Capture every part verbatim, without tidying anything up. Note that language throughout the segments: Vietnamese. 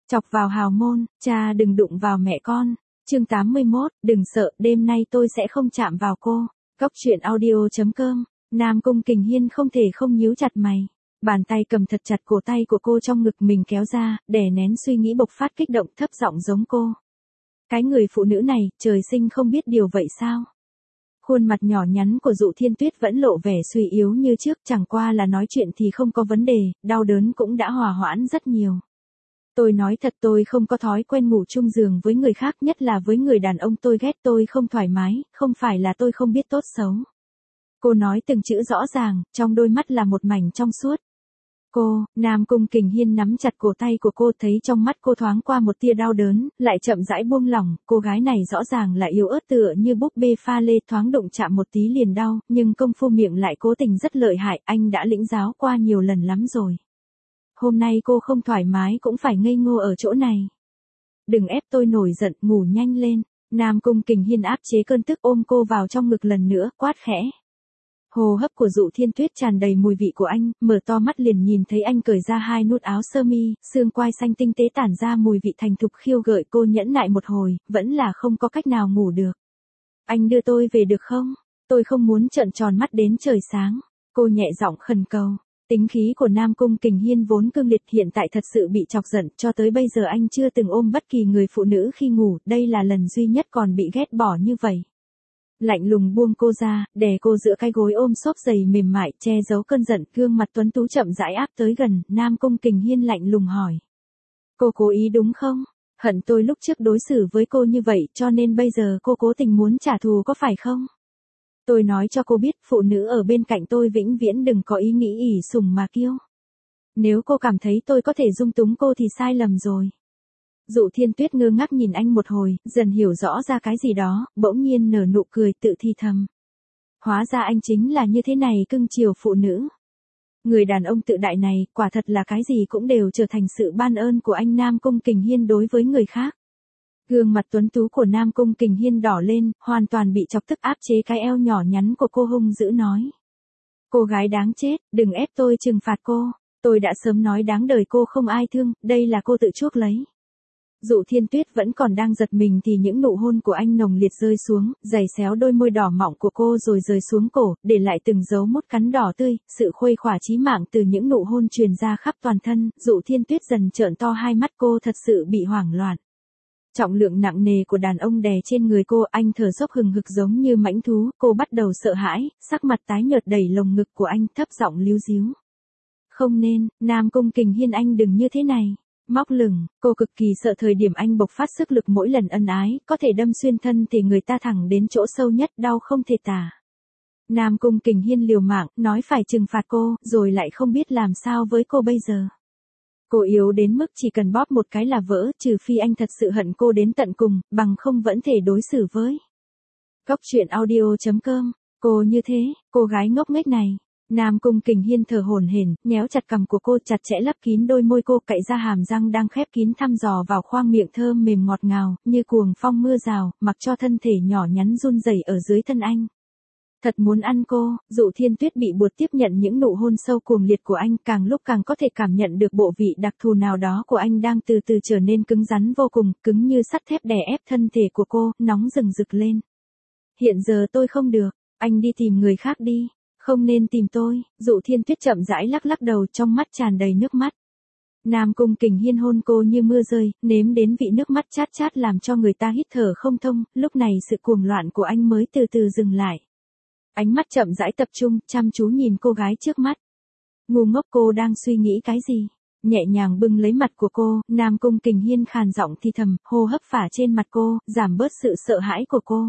Chọc vào hào môn, cha đừng đụng vào mẹ con. Chương tám mươi mốt, đừng sợ, đêm nay tôi sẽ không chạm vào cô. Góc truyện audio chấm com. Nam Cung Kình Hiên không thể không nhíu chặt mày. Bàn tay cầm thật chặt cổ tay của cô trong ngực mình kéo ra, đè nén suy nghĩ bộc phát kích động thấp giọng giống cô. Cái người phụ nữ này, trời sinh không biết điều vậy sao? Khuôn mặt nhỏ nhắn của Dụ Thiên Tuyết vẫn lộ vẻ suy yếu như trước, chẳng qua là nói chuyện thì không có vấn đề, đau đớn cũng đã hòa hoãn rất nhiều. Tôi nói thật, tôi không có thói quen ngủ chung giường với người khác, nhất là với người đàn ông tôi ghét, tôi không thoải mái, không phải là tôi không biết tốt xấu. Cô nói từng chữ rõ ràng, trong đôi mắt là một mảnh trong suốt. Cô, Nam Cung Kình Hiên nắm chặt cổ tay của cô, thấy trong mắt cô thoáng qua một tia đau đớn, lại chậm rãi buông lỏng, cô gái này rõ ràng là yếu ớt tựa như búp bê pha lê, thoáng đụng chạm một tí liền đau, nhưng công phu miệng lại cố tình rất lợi hại, anh đã lĩnh giáo qua nhiều lần lắm rồi. Hôm nay cô không thoải mái cũng phải ngây ngô ở chỗ này. Đừng ép tôi nổi giận, ngủ nhanh lên. Nam Cung Kình Hiên áp chế cơn tức, ôm cô vào trong ngực lần nữa, quát khẽ. Hô hấp của Dụ Thiên Tuyết tràn đầy mùi vị của anh, mở to mắt liền nhìn thấy anh cởi ra hai nút áo sơ mi, xương quai xanh tinh tế tản ra mùi vị thành thục khiêu gợi, cô nhẫn nại một hồi, vẫn là không có cách nào ngủ được. Anh đưa tôi về được không? Tôi không muốn trợn tròn mắt đến trời sáng. Cô nhẹ giọng khẩn cầu. Tính khí của Nam Cung Kình Hiên vốn cương liệt, hiện tại thật sự bị chọc giận, cho tới bây giờ anh chưa từng ôm bất kỳ người phụ nữ khi ngủ, đây là lần duy nhất còn bị ghét bỏ như vậy. Lạnh lùng buông cô ra, đè cô giữa cái gối ôm xốp giày mềm mại, che giấu cơn giận, gương mặt tuấn tú chậm rãi áp tới gần, Nam Cung Kình Hiên lạnh lùng hỏi. Cô cố ý đúng không? Hận tôi lúc trước đối xử với cô như vậy, cho nên bây giờ cô cố tình muốn trả thù có phải không? Tôi nói cho cô biết, phụ nữ ở bên cạnh tôi vĩnh viễn đừng có ý nghĩ ỷ sủng mà kiêu. Nếu cô cảm thấy tôi có thể dung túng cô thì sai lầm rồi. Dụ Thiên Tuyết ngơ ngác nhìn anh một hồi, dần hiểu rõ ra cái gì đó, bỗng nhiên nở nụ cười tự thi thầm. Hóa ra anh chính là như thế này, cưng chiều phụ nữ. Người đàn ông tự đại này, quả thật là cái gì cũng đều trở thành sự ban ơn của anh Nam Cung Kình Hiên đối với người khác. Gương mặt tuấn tú của Nam Cung Kình Hiên đỏ lên, hoàn toàn bị chọc tức, áp chế cái eo nhỏ nhắn của cô, hung dữ nói. Cô gái đáng chết, đừng ép tôi trừng phạt cô, tôi đã sớm nói đáng đời cô không ai thương, đây là cô tự chuốc lấy. Dụ Thiên Tuyết vẫn còn đang giật mình thì những nụ hôn của anh nồng liệt rơi xuống, giày xéo đôi môi đỏ mọng của cô rồi rơi xuống cổ, để lại từng dấu mốt cắn đỏ tươi, sự khuây khỏa chí mạng từ những nụ hôn truyền ra khắp toàn thân, Dụ Thiên Tuyết dần trợn to hai mắt, cô thật sự bị hoảng loạn. Trọng lượng nặng nề của đàn ông đè trên người cô, anh thở dốc hừng hực giống như mãnh thú, cô bắt đầu sợ hãi, sắc mặt tái nhợt đẩy lồng ngực của anh, thấp giọng líu díu. Không nên, Nam Cung Kình Hiên, anh đừng như thế này. Móc lửng, cô cực kỳ sợ thời điểm anh bộc phát sức lực mỗi lần ân ái, có thể đâm xuyên thân thể người ta thẳng đến chỗ sâu nhất, đau không thể tả. Nam Cung Kình Hiên liều mạng, nói phải trừng phạt cô, rồi lại không biết làm sao với cô bây giờ. Cô yếu đến mức chỉ cần bóp một cái là vỡ, trừ phi anh thật sự hận cô đến tận cùng, bằng không vẫn thể đối xử với. Góc truyện audio chấm com, cô như thế, cô gái ngốc nghếch này. Nam Cung Kình Hiên thở hổn hển, nhéo chặt cằm của cô, chặt chẽ lấp kín đôi môi cô, cạy ra hàm răng đang khép kín thăm dò vào khoang miệng thơm mềm ngọt ngào, như cuồng phong mưa rào, mặc cho thân thể nhỏ nhắn run rẩy ở dưới thân anh. Thật muốn ăn cô, Dụ Thiên Tuyết bị buộc tiếp nhận những nụ hôn sâu cuồng liệt của anh, càng lúc càng có thể cảm nhận được bộ vị đặc thù nào đó của anh đang từ từ trở nên cứng rắn vô cùng, cứng như sắt thép đè ép thân thể của cô, nóng rừng rực lên. Hiện giờ tôi không được, anh đi tìm người khác đi. Không nên tìm tôi, Dụ Thiên Tuyết chậm rãi lắc lắc đầu, trong mắt tràn đầy nước mắt. Nam Cung Kình Hiên hôn cô như mưa rơi, nếm đến vị nước mắt chát chát làm cho người ta hít thở không thông, lúc này sự cuồng loạn của anh mới từ từ dừng lại. Ánh mắt chậm rãi tập trung, chăm chú nhìn cô gái trước mắt. Ngu ngốc, cô đang suy nghĩ cái gì? Nhẹ nhàng bưng lấy mặt của cô, Nam Cung Kình Hiên khàn giọng thì thầm, hô hấp phả trên mặt cô, giảm bớt sự sợ hãi của cô.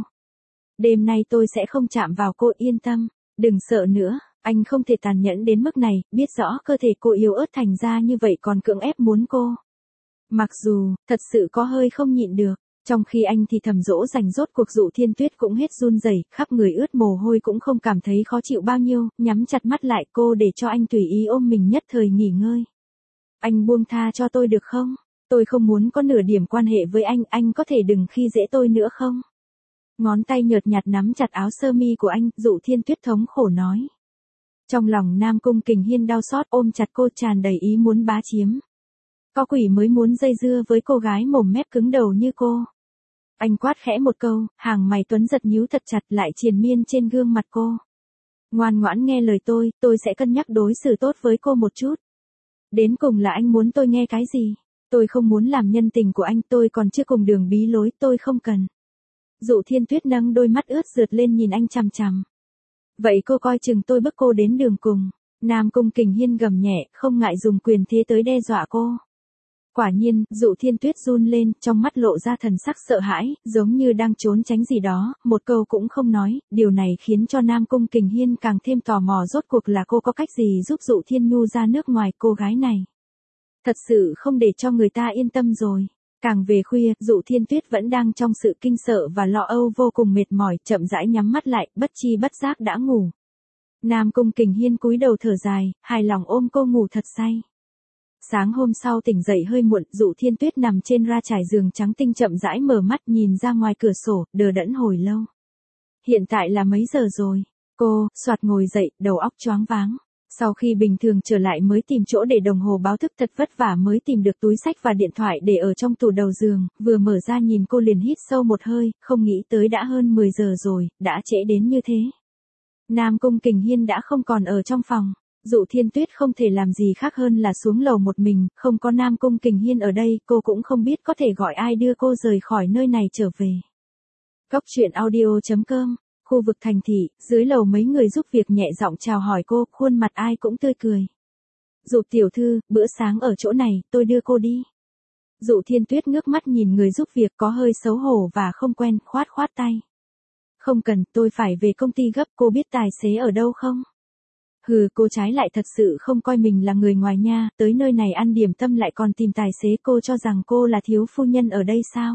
Đêm nay tôi sẽ không chạm vào cô, yên tâm. Đừng sợ nữa, anh không thể tàn nhẫn đến mức này, biết rõ cơ thể cô yếu ớt thành ra như vậy còn cưỡng ép muốn cô. Mặc dù, thật sự có hơi không nhịn được, trong khi anh thì thầm dỗ dành, rốt cuộc Dụ Thiên Tuyết cũng hết run rẩy, khắp người ướt mồ hôi cũng không cảm thấy khó chịu bao nhiêu, nhắm chặt mắt lại, cô để cho anh tùy ý ôm mình nhất thời nghỉ ngơi. Anh buông tha cho tôi được không? Tôi không muốn có nửa điểm quan hệ với anh, anh có thể đừng khi dễ tôi nữa không? Ngón tay nhợt nhạt nắm chặt áo sơ mi của anh, Dụ Thiên Tuyết thống khổ nói. Trong lòng Nam Cung Kình Hiên đau xót, ôm chặt cô, tràn đầy ý muốn bá chiếm. Có quỷ mới muốn dây dưa với cô gái mồm mép cứng đầu như cô. Anh quát khẽ một câu, hàng mày Tuấn giật nhíu thật chặt lại triền miên trên gương mặt cô. Ngoan ngoãn nghe lời tôi, tôi sẽ cân nhắc đối xử tốt với cô một chút. Đến cùng là anh muốn tôi nghe cái gì? Tôi không muốn làm nhân tình của anh, tôi còn chưa cùng đường bí lối, tôi không cần. Dụ Thiên Tuyết nâng đôi mắt ướt rượt lên nhìn anh chằm chằm. Vậy cô coi chừng tôi bức cô đến đường cùng. Nam Cung Kình Hiên gầm nhẹ, không ngại dùng quyền thế tới đe dọa cô. Quả nhiên, Dụ Thiên Tuyết run lên, trong mắt lộ ra thần sắc sợ hãi, giống như đang trốn tránh gì đó, một câu cũng không nói, điều này khiến cho Nam Cung Kình Hiên càng thêm tò mò rốt cuộc là cô có cách gì giúp Dụ Thiên Nhu ra nước ngoài. Cô gái này thật sự không để cho người ta yên tâm rồi. Càng về khuya, Dụ Thiên Tuyết vẫn đang trong sự kinh sợ và lo âu vô cùng mệt mỏi, chậm rãi nhắm mắt lại, bất chi bất giác đã ngủ. Nam Cung Kình Hiên cúi đầu thở dài, hài lòng ôm cô ngủ thật say. Sáng hôm sau tỉnh dậy hơi muộn, Dụ Thiên Tuyết nằm trên ra trải giường trắng tinh chậm rãi mở mắt nhìn ra ngoài cửa sổ, đờ đẫn hồi lâu. Hiện tại là mấy giờ rồi? Cô, soạt ngồi dậy, đầu óc choáng váng. Sau khi bình thường trở lại mới tìm chỗ để đồng hồ báo thức, thật vất vả mới tìm được túi sách và điện thoại để ở trong tủ đầu giường, vừa mở ra nhìn cô liền hít sâu một hơi, không nghĩ tới đã hơn mười giờ rồi, đã trễ đến như thế. Nam Cung Kình Hiên đã không còn ở trong phòng. Dụ Thiên Tuyết không thể làm gì khác hơn là xuống lầu một mình, không có Nam Cung Kình Hiên ở đây, cô cũng không biết có thể gọi ai đưa cô rời khỏi nơi này trở về. Góc truyện audio chấm com, khu vực thành thị, dưới lầu mấy người giúp việc nhẹ giọng chào hỏi cô, khuôn mặt ai cũng tươi cười. Dụ tiểu thư, bữa sáng ở chỗ này, tôi đưa cô đi. Dụ Thiên Tuyết ngước mắt nhìn người giúp việc có hơi xấu hổ và không quen, khoát khoát tay. Không cần, tôi phải về công ty gấp, cô biết tài xế ở đâu không? Hừ, cô trái lại thật sự không coi mình là người ngoài nha, tới nơi này ăn điểm tâm lại còn tìm tài xế, cô cho rằng cô là thiếu phu nhân ở đây sao?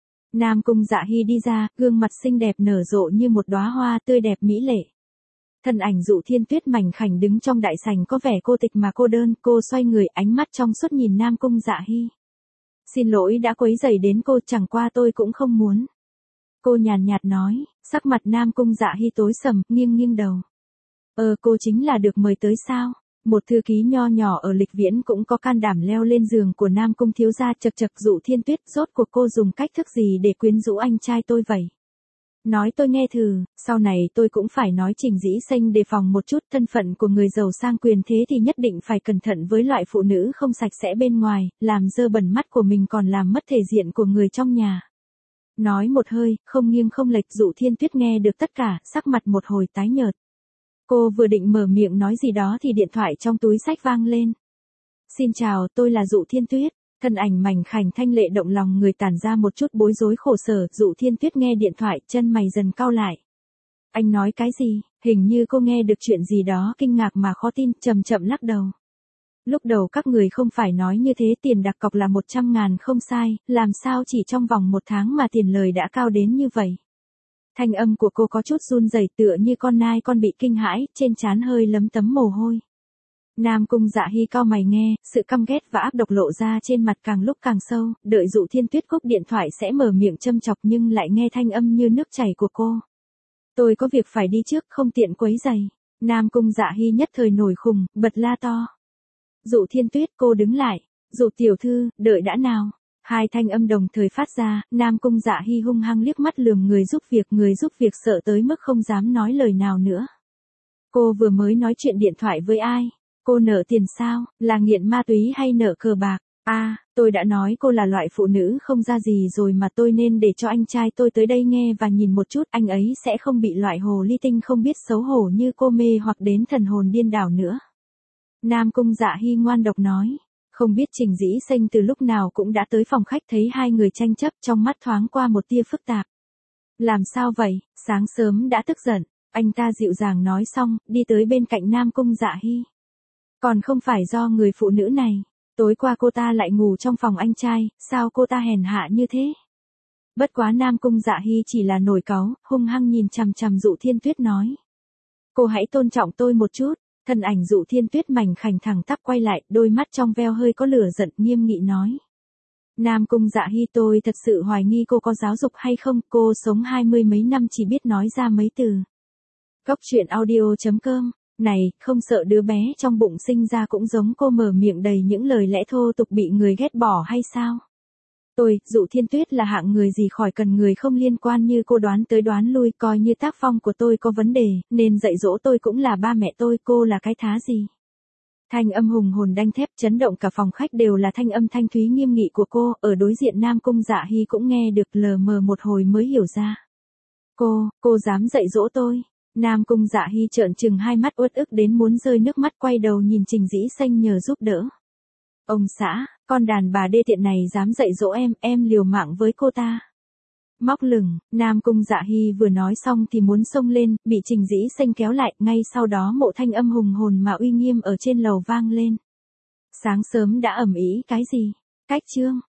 Nam Cung Dạ Hy đi ra, gương mặt xinh đẹp nở rộ như một đóa hoa tươi đẹp mỹ lệ. Thân ảnh Dụ Thiên Tuyết mảnh khảnh đứng trong đại sảnh có vẻ cô tịch mà cô đơn, cô xoay người ánh mắt trong suốt nhìn Nam Cung Dạ Hy. Xin lỗi đã quấy rầy đến cô, chẳng qua tôi cũng không muốn. Cô nhàn nhạt nói, sắc mặt Nam Cung Dạ Hy tối sầm, nghiêng nghiêng đầu. Ờ cô chính là được mời tới sao? Một thư ký nho nhỏ ở Lịch Viễn cũng có can đảm leo lên giường của Nam Cung thiếu gia, chật chật. Dụ Thiên Tuyết, rốt cuộc cô dùng cách thức gì để quyến rũ anh trai tôi vậy? Nói tôi nghe thử, sau này tôi cũng phải nói Trình Dĩ Xanh đề phòng một chút, thân phận của người giàu sang quyền thế thì nhất định phải cẩn thận với loại phụ nữ không sạch sẽ bên ngoài, làm dơ bẩn mắt của mình còn làm mất thể diện của người trong nhà. Nói một hơi, không nghiêng không lệch. Dụ Thiên Tuyết nghe được tất cả, sắc mặt một hồi tái nhợt. Cô vừa định mở miệng nói gì đó thì điện thoại trong túi sách vang lên. Xin chào, tôi là Dụ Thiên Tuyết. Thân ảnh mảnh khảnh thanh lệ động lòng người tản ra một chút bối rối khổ sở. Dụ Thiên Tuyết nghe điện thoại, chân mày dần cau lại. Anh nói cái gì? Hình như cô nghe được chuyện gì đó kinh ngạc mà khó tin, chậm chậm lắc đầu. Lúc đầu các người không phải nói như thế, tiền đặt cọc là một trăm ngàn không sai, làm sao chỉ trong vòng một tháng mà tiền lời đã cao đến như vậy? Thanh âm của cô có chút run rẩy, tựa như con nai con bị kinh hãi, trên trán hơi lấm tấm mồ hôi. Nam Cung Dạ Hy cau mày nghe, sự căm ghét và ác độc lộ ra trên mặt càng lúc càng sâu, đợi Dụ Thiên Tuyết cúp điện thoại sẽ mở miệng châm chọc nhưng lại nghe thanh âm như nước chảy của cô. Tôi có việc phải đi trước, không tiện quấy rầy. Nam Cung Dạ Hy nhất thời nổi khùng, bật la to. Dụ Thiên Tuyết, cô đứng lại. Dụ tiểu thư, đợi đã nào. Hai thanh âm đồng thời phát ra, Nam Cung Dạ Hy hung hăng liếc mắt lườm người giúp việc, người giúp việc sợ tới mức không dám nói lời nào nữa. Cô vừa mới nói chuyện điện thoại với ai? Cô nợ tiền sao? Là nghiện ma túy hay nợ cờ bạc? À, tôi đã nói cô là loại phụ nữ không ra gì rồi mà, tôi nên để cho anh trai tôi tới đây nghe và nhìn một chút, anh ấy sẽ không bị loại hồ ly tinh không biết xấu hổ như cô mê hoặc đến thần hồn điên đảo nữa. Nam Cung Dạ Hy ngoan độc nói. Không biết Trình Dĩ Xanh từ lúc nào cũng đã tới phòng khách, thấy hai người tranh chấp, trong mắt thoáng qua một tia phức tạp. Làm sao vậy, sáng sớm đã tức giận? Anh ta dịu dàng nói xong, đi tới bên cạnh Nam Cung Dạ Hy. Còn không phải do người phụ nữ này, tối qua cô ta lại ngủ trong phòng anh trai, sao cô ta hèn hạ như thế? Bất quá Nam Cung Dạ Hy chỉ là nổi cáu, hung hăng nhìn chằm chằm Dụ Thiên Tuyết nói. Cô hãy tôn trọng tôi một chút. Thân ảnh Dụ Thiên Tuyết mảnh khảnh thẳng tắp quay lại, đôi mắt trong veo hơi có lửa giận, nghiêm nghị nói. Nam Cung Dạ Hy, tôi thật sự hoài nghi cô có giáo dục hay không, cô sống hai mươi mấy năm chỉ biết nói ra mấy từ. Góc truyện audio chấm com Này, không sợ đứa bé trong bụng sinh ra cũng giống cô mở miệng đầy những lời lẽ thô tục bị người ghét bỏ hay sao? Tôi, Dụ Thiên Tuyết là hạng người gì khỏi cần người không liên quan như cô đoán tới đoán lui, coi như tác phong của tôi có vấn đề, nên dạy dỗ tôi cũng là ba mẹ tôi, cô là cái thá gì? Thanh âm hùng hồn đanh thép chấn động cả phòng khách đều là thanh âm thanh thúy nghiêm nghị của cô, ở đối diện Nam Cung Dạ Hy cũng nghe được lờ mờ một hồi mới hiểu ra. Cô, cô dám dạy dỗ tôi. Nam Cung Dạ Hy trợn trừng hai mắt uất ức đến muốn rơi nước mắt, quay đầu nhìn Trình Dĩ Xanh nhờ giúp đỡ. Ông xã, con đàn bà đê tiện này dám dạy dỗ em, em liều mạng với cô ta. Móc lửng, Nam Cung Dạ Hy vừa nói xong thì muốn xông lên, bị Trình Dĩ Xanh kéo lại, ngay sau đó một thanh âm hùng hồn mà uy nghiêm ở trên lầu vang lên. Sáng sớm đã ầm ĩ cái gì? Cách chương.